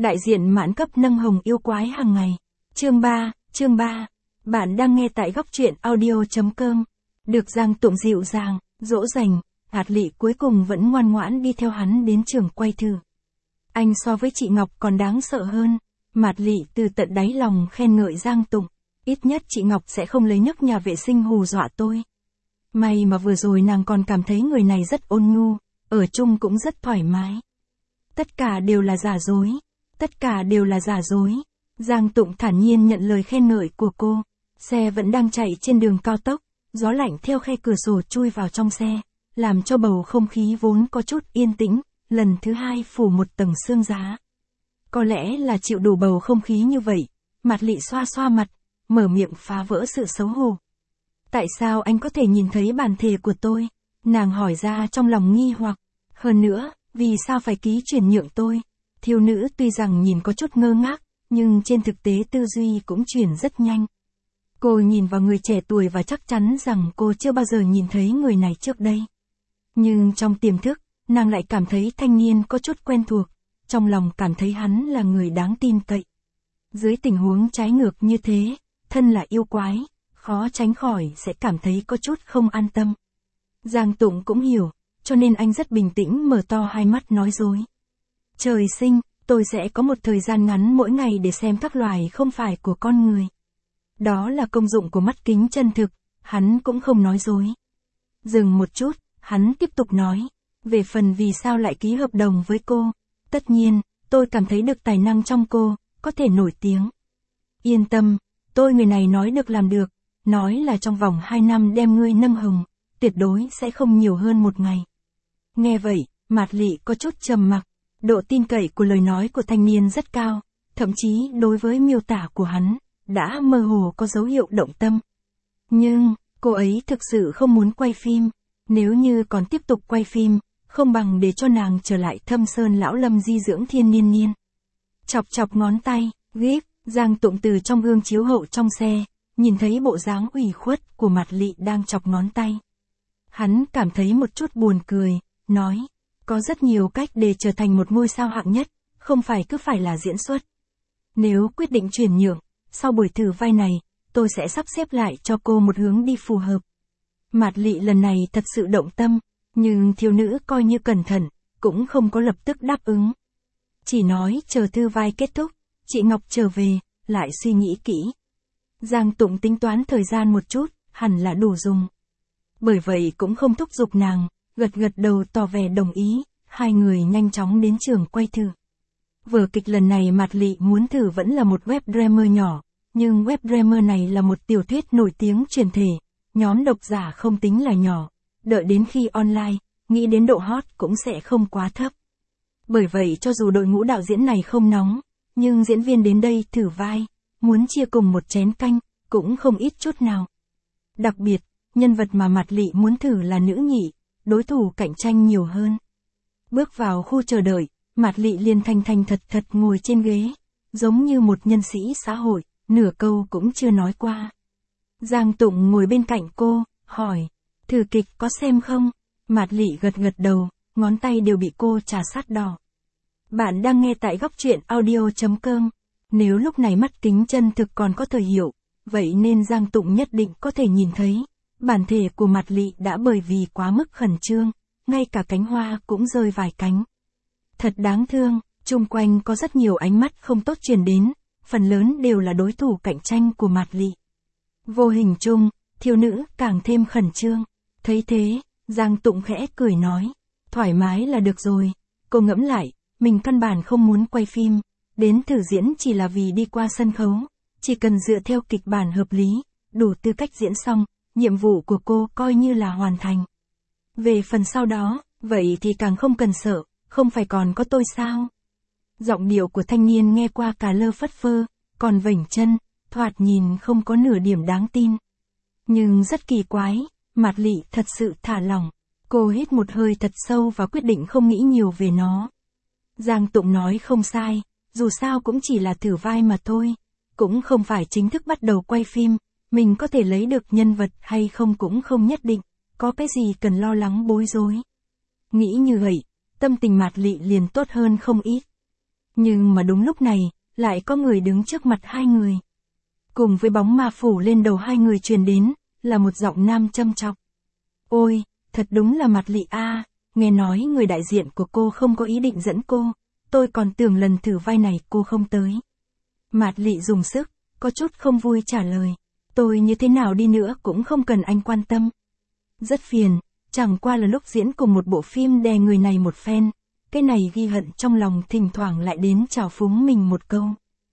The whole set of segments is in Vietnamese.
Đại diện mãn cấp nâng hồng yêu quái hàng ngày. Chương 3. Bạn đang nghe tại góc truyện audio.com. Được Giang Tụng dịu dàng, dỗ dành, Hạt Lị cuối cùng vẫn ngoan ngoãn đi theo hắn đến trường quay thử. Anh so với chị Ngọc còn đáng sợ hơn. Mạt Lị từ tận đáy lòng khen ngợi Giang Tụng. Ít nhất chị Ngọc sẽ không lấy nhấc nhà vệ sinh hù dọa tôi. May mà vừa rồi nàng còn cảm thấy người này rất ôn nhu, ở chung cũng rất thoải mái. Tất cả đều là giả dối. Tất cả đều là giả dối. Giang Tụng thản nhiên nhận lời khen ngợi của cô. Xe vẫn đang chạy trên đường cao tốc, gió lạnh theo khe cửa sổ chui vào trong xe, làm cho bầu không khí vốn có chút yên tĩnh, lần thứ hai phủ một tầng sương giá. Có lẽ là chịu đủ bầu không khí như vậy, Mạt Lị xoa xoa mặt, mở miệng phá vỡ sự xấu hổ. Tại sao anh có thể nhìn thấy bản thể của tôi? Nàng hỏi ra trong lòng nghi hoặc. Hơn nữa, vì sao phải ký chuyển nhượng tôi? Thiếu nữ tuy rằng nhìn có chút ngơ ngác, nhưng trên thực tế tư duy cũng chuyển rất nhanh. Cô nhìn vào người trẻ tuổi và chắc chắn rằng cô chưa bao giờ nhìn thấy người này trước đây. Nhưng trong tiềm thức, nàng lại cảm thấy thanh niên có chút quen thuộc, trong lòng cảm thấy hắn là người đáng tin cậy. Dưới tình huống trái ngược như thế, thân là yêu quái, khó tránh khỏi sẽ cảm thấy có chút không an tâm. Giang Tụng cũng hiểu, cho nên anh rất bình tĩnh mở to hai mắt nói dối. Trời sinh, tôi sẽ có một thời gian ngắn mỗi ngày để xem các loài không phải của con người. Đó là công dụng của mắt kính chân thực, hắn cũng không nói dối. Dừng một chút, hắn tiếp tục nói, về phần vì sao lại ký hợp đồng với cô, tất nhiên, tôi cảm thấy được tài năng trong cô, có thể nổi tiếng. Yên tâm, tôi người này nói được làm được, nói là trong vòng 2 năm đem ngươi nâng hồng, tuyệt đối sẽ không nhiều hơn một ngày. Nghe vậy, Mạt Lị có chút trầm mặc, độ tin cậy của lời nói của thanh niên rất cao, thậm chí đối với miêu tả của hắn, đã mơ hồ có dấu hiệu động tâm. Nhưng, cô ấy thực sự không muốn quay phim, nếu như còn tiếp tục quay phim, không bằng để cho nàng trở lại Thâm Sơn Lão Lâm di dưỡng thiên niên niên. Chọc chọc ngón tay, ghép, Giang Tụng từ trong gương chiếu hậu trong xe, nhìn thấy bộ dáng ủy khuất của Mạt Lị đang chọc ngón tay. Hắn cảm thấy một chút buồn cười, nói, có rất nhiều cách để trở thành một ngôi sao hạng nhất, không phải cứ phải là diễn xuất. Nếu quyết định chuyển nhượng, sau buổi thử vai này, tôi sẽ sắp xếp lại cho cô một hướng đi phù hợp. Mạt Lị lần này thật sự động tâm, nhưng thiếu nữ coi như cẩn thận, cũng không có lập tức đáp ứng. Chỉ nói chờ thử vai kết thúc, chị Ngọc trở về, lại suy nghĩ kỹ. Giang Tụng tính toán thời gian một chút, hẳn là đủ dùng. Bởi vậy cũng không thúc giục nàng, gật gật đầu tỏ vẻ đồng ý, hai người nhanh chóng đến trường quay thử. Vở kịch lần này Mạt Lị muốn thử vẫn là một web drama nhỏ, nhưng web drama này là một tiểu thuyết nổi tiếng truyền thể, nhóm độc giả không tính là nhỏ, đợi đến khi online, nghĩ đến độ hot cũng sẽ không quá thấp. Bởi vậy cho dù đội ngũ đạo diễn này không nóng, nhưng diễn viên đến đây thử vai, muốn chia cùng một chén canh, cũng không ít chút nào. Đặc biệt, nhân vật mà Mạt Lị muốn thử là nữ nhị, đối thủ cạnh tranh nhiều hơn. Bước vào khu chờ đợi, Mạt Lị liền thành thành thật thật ngồi trên ghế, giống như một nhân sĩ xã hội, nửa câu cũng chưa nói qua. Giang Tụng ngồi bên cạnh cô, hỏi, thử kịch có xem không? Mạt Lị gật gật đầu, ngón tay đều bị cô trà sát đỏ. Bạn đang nghe tại góc truyện audio.com. Nếu lúc này mắt kính chân thực còn có thời hiệu, vậy nên Giang Tụng nhất định có thể nhìn thấy, bản thể của Mạt Lị đã bởi vì quá mức khẩn trương, ngay cả cánh hoa cũng rơi vài cánh. Thật đáng thương, chung quanh có rất nhiều ánh mắt không tốt truyền đến, phần lớn đều là đối thủ cạnh tranh của Mạt Lị. Vô hình chung, thiếu nữ càng thêm khẩn trương. Thấy thế, Giang Tụng khẽ cười nói, thoải mái là được rồi. Cô ngẫm lại, mình căn bản không muốn quay phim, đến thử diễn chỉ là vì đi qua sân khấu, chỉ cần dựa theo kịch bản hợp lý, đủ tư cách diễn xong, nhiệm vụ của cô coi như là hoàn thành. Về phần sau đó, vậy thì càng không cần sợ, không phải còn có tôi sao? Giọng điệu của thanh niên nghe qua cả lơ phất phơ, còn vểnh chân, thoạt nhìn không có nửa điểm đáng tin. Nhưng rất kỳ quái, Mạt Lị thật sự thả lỏng, cô hít một hơi thật sâu và quyết định không nghĩ nhiều về nó. Giang Tụng nói không sai, dù sao cũng chỉ là thử vai mà thôi, cũng không phải chính thức bắt đầu quay phim, mình có thể lấy được nhân vật hay không cũng không nhất định, có cái gì cần lo lắng bối rối. Nghĩ như vậy, tâm tình Mạt Lị liền tốt hơn không ít. Nhưng mà đúng lúc này, lại có người đứng trước mặt hai người. Cùng với bóng ma phủ lên đầu hai người truyền đến, là một giọng nam châm chọc. Ôi, thật đúng là Mạt Lị a, nghe nói người đại diện của cô không có ý định dẫn cô, tôi còn tưởng lần thử vai này cô không tới. Mạt Lị dùng sức, có chút không vui trả lời. Tôi như thế nào đi nữa cũng không cần anh quan tâm. Rất phiền, chẳng qua là lúc diễn cùng một bộ phim đè người này một phen, cái này ghi hận trong lòng thỉnh thoảng lại đến trào phúng mình một câu.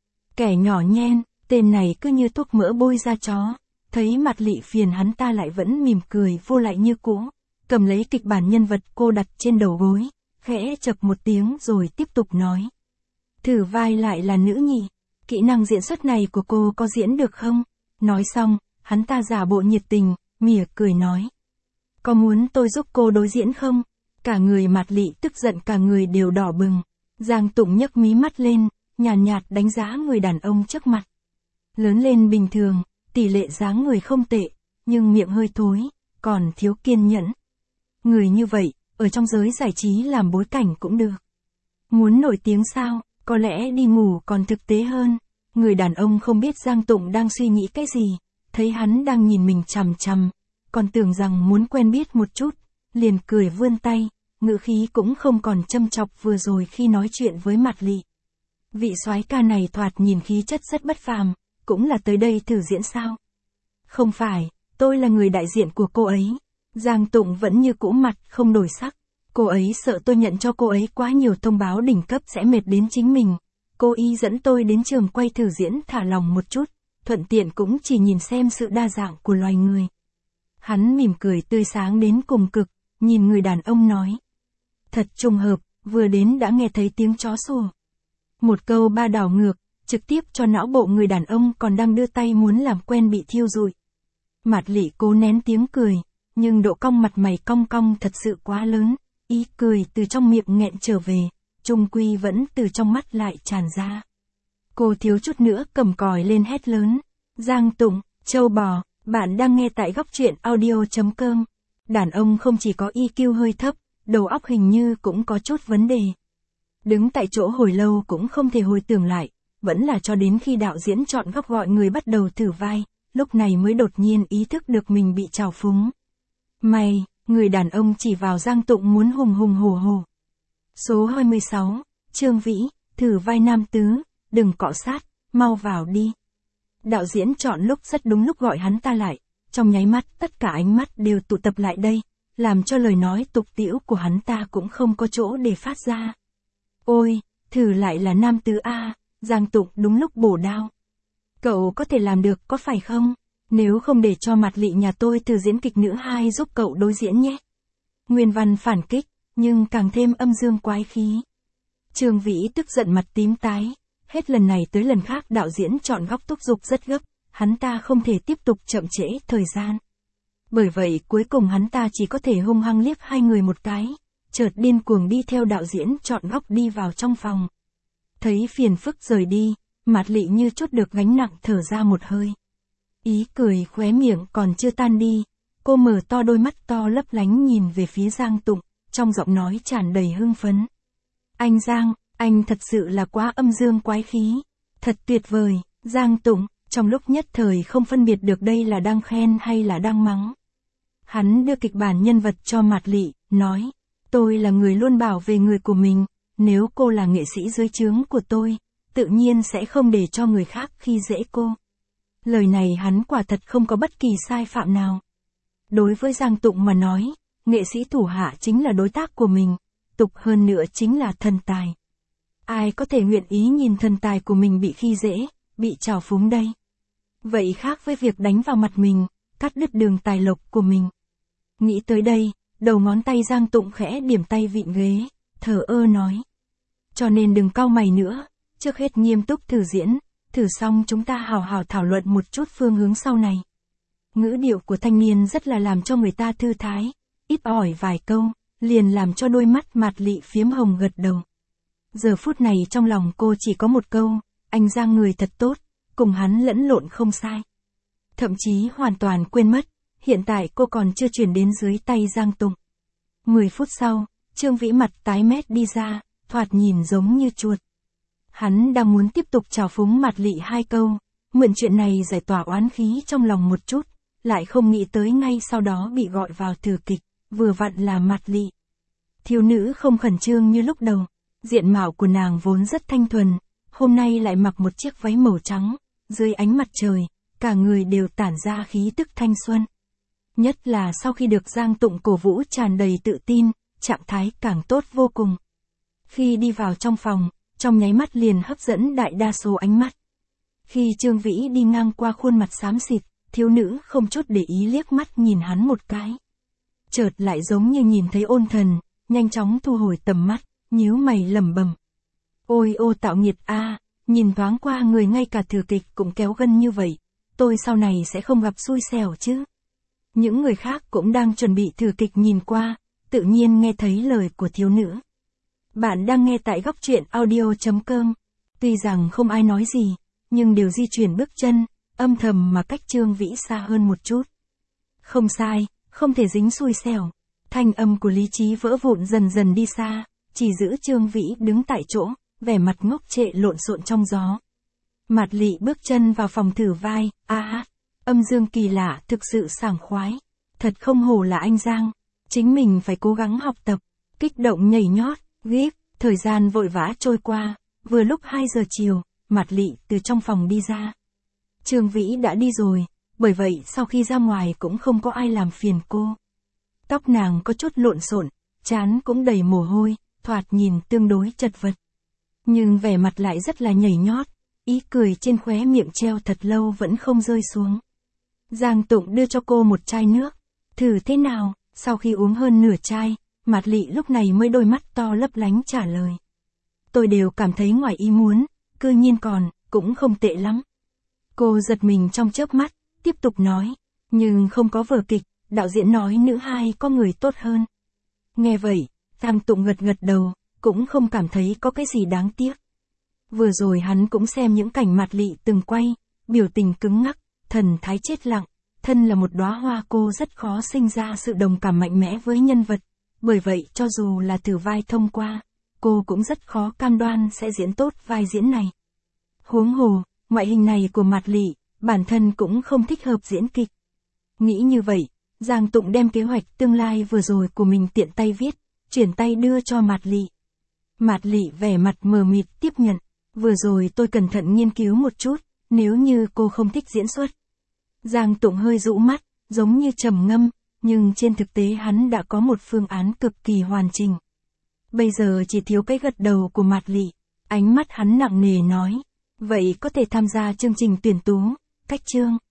Kẻ nhỏ nhen, tên này cứ như thuốc mỡ bôi ra chó, thấy Mạt Lị phiền hắn ta lại vẫn mỉm cười vô lại như cũ, cầm lấy kịch bản nhân vật cô đặt trên đầu gối, khẽ chậc một tiếng rồi tiếp tục nói. Thử vai lại là nữ nhỉ, kỹ năng diễn xuất này của cô có diễn được không? Nói xong, hắn ta giả bộ nhiệt tình, mỉa cười nói. Có muốn tôi giúp cô đối diễn không? Cả người Mạt Lị tức giận cả người đều đỏ bừng. Giang Tụng nhấc mí mắt lên, nhàn nhạt đánh giá người đàn ông trước mặt. Lớn lên bình thường, tỷ lệ dáng người không tệ, nhưng miệng hơi thối, còn thiếu kiên nhẫn. Người như vậy, ở trong giới giải trí làm bối cảnh cũng được. Muốn nổi tiếng sao, có lẽ đi ngủ còn thực tế hơn. Người đàn ông không biết Giang Tụng đang suy nghĩ cái gì, thấy hắn đang nhìn mình chằm chằm, còn tưởng rằng muốn quen biết một chút, liền cười vươn tay, ngữ khí cũng không còn châm chọc vừa rồi khi nói chuyện với Mạt Lị. Vị soái ca này thoạt nhìn khí chất rất bất phàm, cũng là tới đây thử diễn sao? Không phải, tôi là người đại diện của cô ấy. Giang Tụng vẫn như cũ mặt không đổi sắc. Cô ấy sợ tôi nhận cho cô ấy quá nhiều thông báo đỉnh cấp sẽ mệt đến chính mình. Cô y dẫn tôi đến trường quay thử diễn thả lòng một chút, thuận tiện cũng chỉ nhìn xem sự đa dạng của loài người. Hắn mỉm cười tươi sáng đến cùng cực, nhìn người đàn ông nói. Thật trùng hợp, vừa đến đã nghe thấy tiếng chó sủa. Một câu ba đảo ngược, trực tiếp cho não bộ người đàn ông còn đang đưa tay muốn làm quen bị thiêu rụi. Mạt Lị cố nén tiếng cười, nhưng độ cong mặt mày cong cong thật sự quá lớn, ý cười từ trong miệng nghẹn trở về, chung quy vẫn từ trong mắt lại tràn ra. Cô thiếu chút nữa cầm còi lên hét lớn. Giang Tụng, châu bò, bạn đang nghe tại góc truyện audio.com. Đàn ông không chỉ có EQ hơi thấp, đầu óc hình như cũng có chút vấn đề. Đứng tại chỗ hồi lâu cũng không thể hồi tưởng lại, vẫn là cho đến khi đạo diễn chọn góc gọi người bắt đầu thử vai, lúc này mới đột nhiên ý thức được mình bị trào phúng. Mày, người đàn ông chỉ vào Giang Tụng muốn hùng hùng hổ hổ. Số 26, Trương Vĩ, thử vai nam tứ, đừng cọ sát, mau vào đi. Đạo diễn chọn lúc rất đúng lúc gọi hắn ta lại, trong nháy mắt tất cả ánh mắt đều tụ tập lại đây, làm cho lời nói tục tĩu của hắn ta cũng không có chỗ để phát ra. Ôi, thử lại là nam tứ a, Giang Tụng đúng lúc bổ đao. Cậu có thể làm được có phải không? Nếu không để cho Mạt Lị nhà tôi thử diễn kịch nữ 2 giúp cậu đối diễn nhé. Nguyên văn phản kích, nhưng càng thêm âm dương quái khí. Trương Vĩ tức giận mặt tím tái, hết lần này tới lần khác đạo diễn chọn góc thúc giục rất gấp, hắn ta không thể tiếp tục chậm trễ thời gian. Bởi vậy cuối cùng hắn ta chỉ có thể hung hăng liếc hai người một cái, chợt điên cuồng đi theo đạo diễn chọn góc đi vào trong phòng. Thấy phiền phức rời đi, Mạt Lị như chút được gánh nặng thở ra một hơi. Ý cười khóe miệng còn chưa tan đi, cô mở to đôi mắt to lấp lánh nhìn về phía Giang Tụng, trong giọng nói tràn đầy hưng phấn. Anh Giang, anh thật sự là quá âm dương quái khí. Thật tuyệt vời, Giang Tụng, trong lúc nhất thời không phân biệt được đây là đang khen hay là đang mắng. Hắn đưa kịch bản nhân vật cho Mạt Lị, nói, tôi là người luôn bảo vệ người của mình, nếu cô là nghệ sĩ dưới trướng của tôi, tự nhiên sẽ không để cho người khác khi dễ cô. Lời này hắn quả thật không có bất kỳ sai phạm nào. Đối với Giang Tụng mà nói, nghệ sĩ thủ hạ chính là đối tác của mình, tục hơn nữa chính là thần tài. Ai có thể nguyện ý nhìn thần tài của mình bị khi dễ, bị trào phúng đây? Vậy khác với việc đánh vào mặt mình, cắt đứt đường tài lộc của mình. Nghĩ tới đây, đầu ngón tay Giang Tụng khẽ điểm tay vịn ghế, thờ ơ nói. Cho nên đừng cau mày nữa, trước hết nghiêm túc thử diễn, thử xong chúng ta hào hào thảo luận một chút phương hướng sau này. Ngữ điệu của thanh niên rất là làm cho người ta thư thái, ít ỏi vài câu, liền làm cho đôi mắt Mạt Lị phiếm hồng gật đầu. Giờ phút này trong lòng cô chỉ có một câu, anh Giang người thật tốt, cùng hắn lẫn lộn không sai. Thậm chí hoàn toàn quên mất, hiện tại cô còn chưa chuyển đến dưới tay Giang Tụng. 10 phút sau, Trương Vĩ mặt tái mét đi ra, thoạt nhìn giống như chuột. Hắn đang muốn tiếp tục trào phúng Mạt Lị hai câu, mượn chuyện này giải tỏa oán khí trong lòng một chút, lại không nghĩ tới ngay sau đó bị gọi vào thử kịch, vừa vặn là Mạt Lị. Thiếu nữ không khẩn trương như lúc đầu, diện mạo của nàng vốn rất thanh thuần, hôm nay lại mặc một chiếc váy màu trắng, dưới ánh mặt trời, cả người đều tản ra khí tức thanh xuân. Nhất là sau khi được Giang Tụng cổ vũ tràn đầy tự tin, trạng thái càng tốt vô cùng. Khi đi vào trong phòng, trong nháy mắt liền hấp dẫn đại đa số ánh mắt. Khi Trương Vĩ đi ngang qua khuôn mặt xám xịt, thiếu nữ không chút để ý liếc mắt nhìn hắn một cái. Chợt lại giống như nhìn thấy ôn thần, nhanh chóng thu hồi tầm mắt, nhíu mày lẩm bẩm. Ôi ô tạo nghiệt a, nhìn thoáng qua người ngay cả thử kịch cũng kéo gân như vậy, tôi sau này sẽ không gặp xui xẻo chứ. Những người khác cũng đang chuẩn bị thử kịch nhìn qua, tự nhiên nghe thấy lời của thiếu nữ. Bạn đang nghe tại góc truyện audio.com. Tuy rằng không ai nói gì, nhưng đều di chuyển bước chân, âm thầm mà cách Trương Vĩ xa hơn một chút. Không sai, không thể dính xui xẻo. Thanh âm của lý trí vỡ vụn dần dần đi xa, chỉ giữ Trương Vĩ đứng tại chỗ, vẻ mặt ngốc trệ lộn xộn trong gió. Mạt Lị bước chân vào phòng thử vai, âm dương kỳ lạ thực sự sảng khoái. Thật không hổ là anh Giang, chính mình phải cố gắng học tập, kích động nhảy nhót, gíp, thời gian vội vã trôi qua, vừa lúc 2 giờ chiều, Mạt Lị từ trong phòng đi ra. Trương Vĩ đã đi rồi, bởi vậy sau khi ra ngoài cũng không có ai làm phiền cô. Tóc nàng có chút lộn xộn, trán cũng đầy mồ hôi, thoạt nhìn tương đối chật vật. Nhưng vẻ mặt lại rất là nhảy nhót, ý cười trên khóe miệng treo thật lâu vẫn không rơi xuống. Giang Tụng đưa cho cô một chai nước. Thử thế nào? Sau khi uống hơn nửa chai, Mạt Lị lúc này mới đôi mắt to lấp lánh trả lời. Tôi đều cảm thấy ngoài ý muốn, cư nhiên cũng không tệ lắm. Cô giật mình trong chớp mắt, tiếp tục nói. Nhưng không có vở kịch, đạo diễn nói nữ hai có người tốt hơn. Nghe vậy, Giang Tụng gật gật đầu, cũng không cảm thấy có cái gì đáng tiếc. Vừa rồi hắn cũng xem những cảnh Mạt Lị từng quay, biểu tình cứng ngắc, thần thái chết lặng, thân là một đóa hoa cô rất khó sinh ra sự đồng cảm mạnh mẽ với nhân vật, bởi vậy cho dù là thử vai thông qua, cô cũng rất khó cam đoan sẽ diễn tốt vai diễn này. Huống hồ, ngoại hình này của Mạt Lị, bản thân cũng không thích hợp diễn kịch. Nghĩ như vậy, Giang Tụng đem kế hoạch tương lai vừa rồi của mình tiện tay viết, chuyển tay đưa cho Mạt Lị. Mạt Lị vẻ mặt mờ mịt tiếp nhận, vừa rồi tôi cẩn thận nghiên cứu một chút, nếu như cô không thích diễn xuất. Giang Tụng hơi dụ mắt, giống như trầm ngâm, nhưng trên thực tế hắn đã có một phương án cực kỳ hoàn chỉnh. Bây giờ chỉ thiếu cái gật đầu của Mạt Lị, ánh mắt hắn nặng nề nói, vậy có thể tham gia chương trình tuyển tú, cách chương.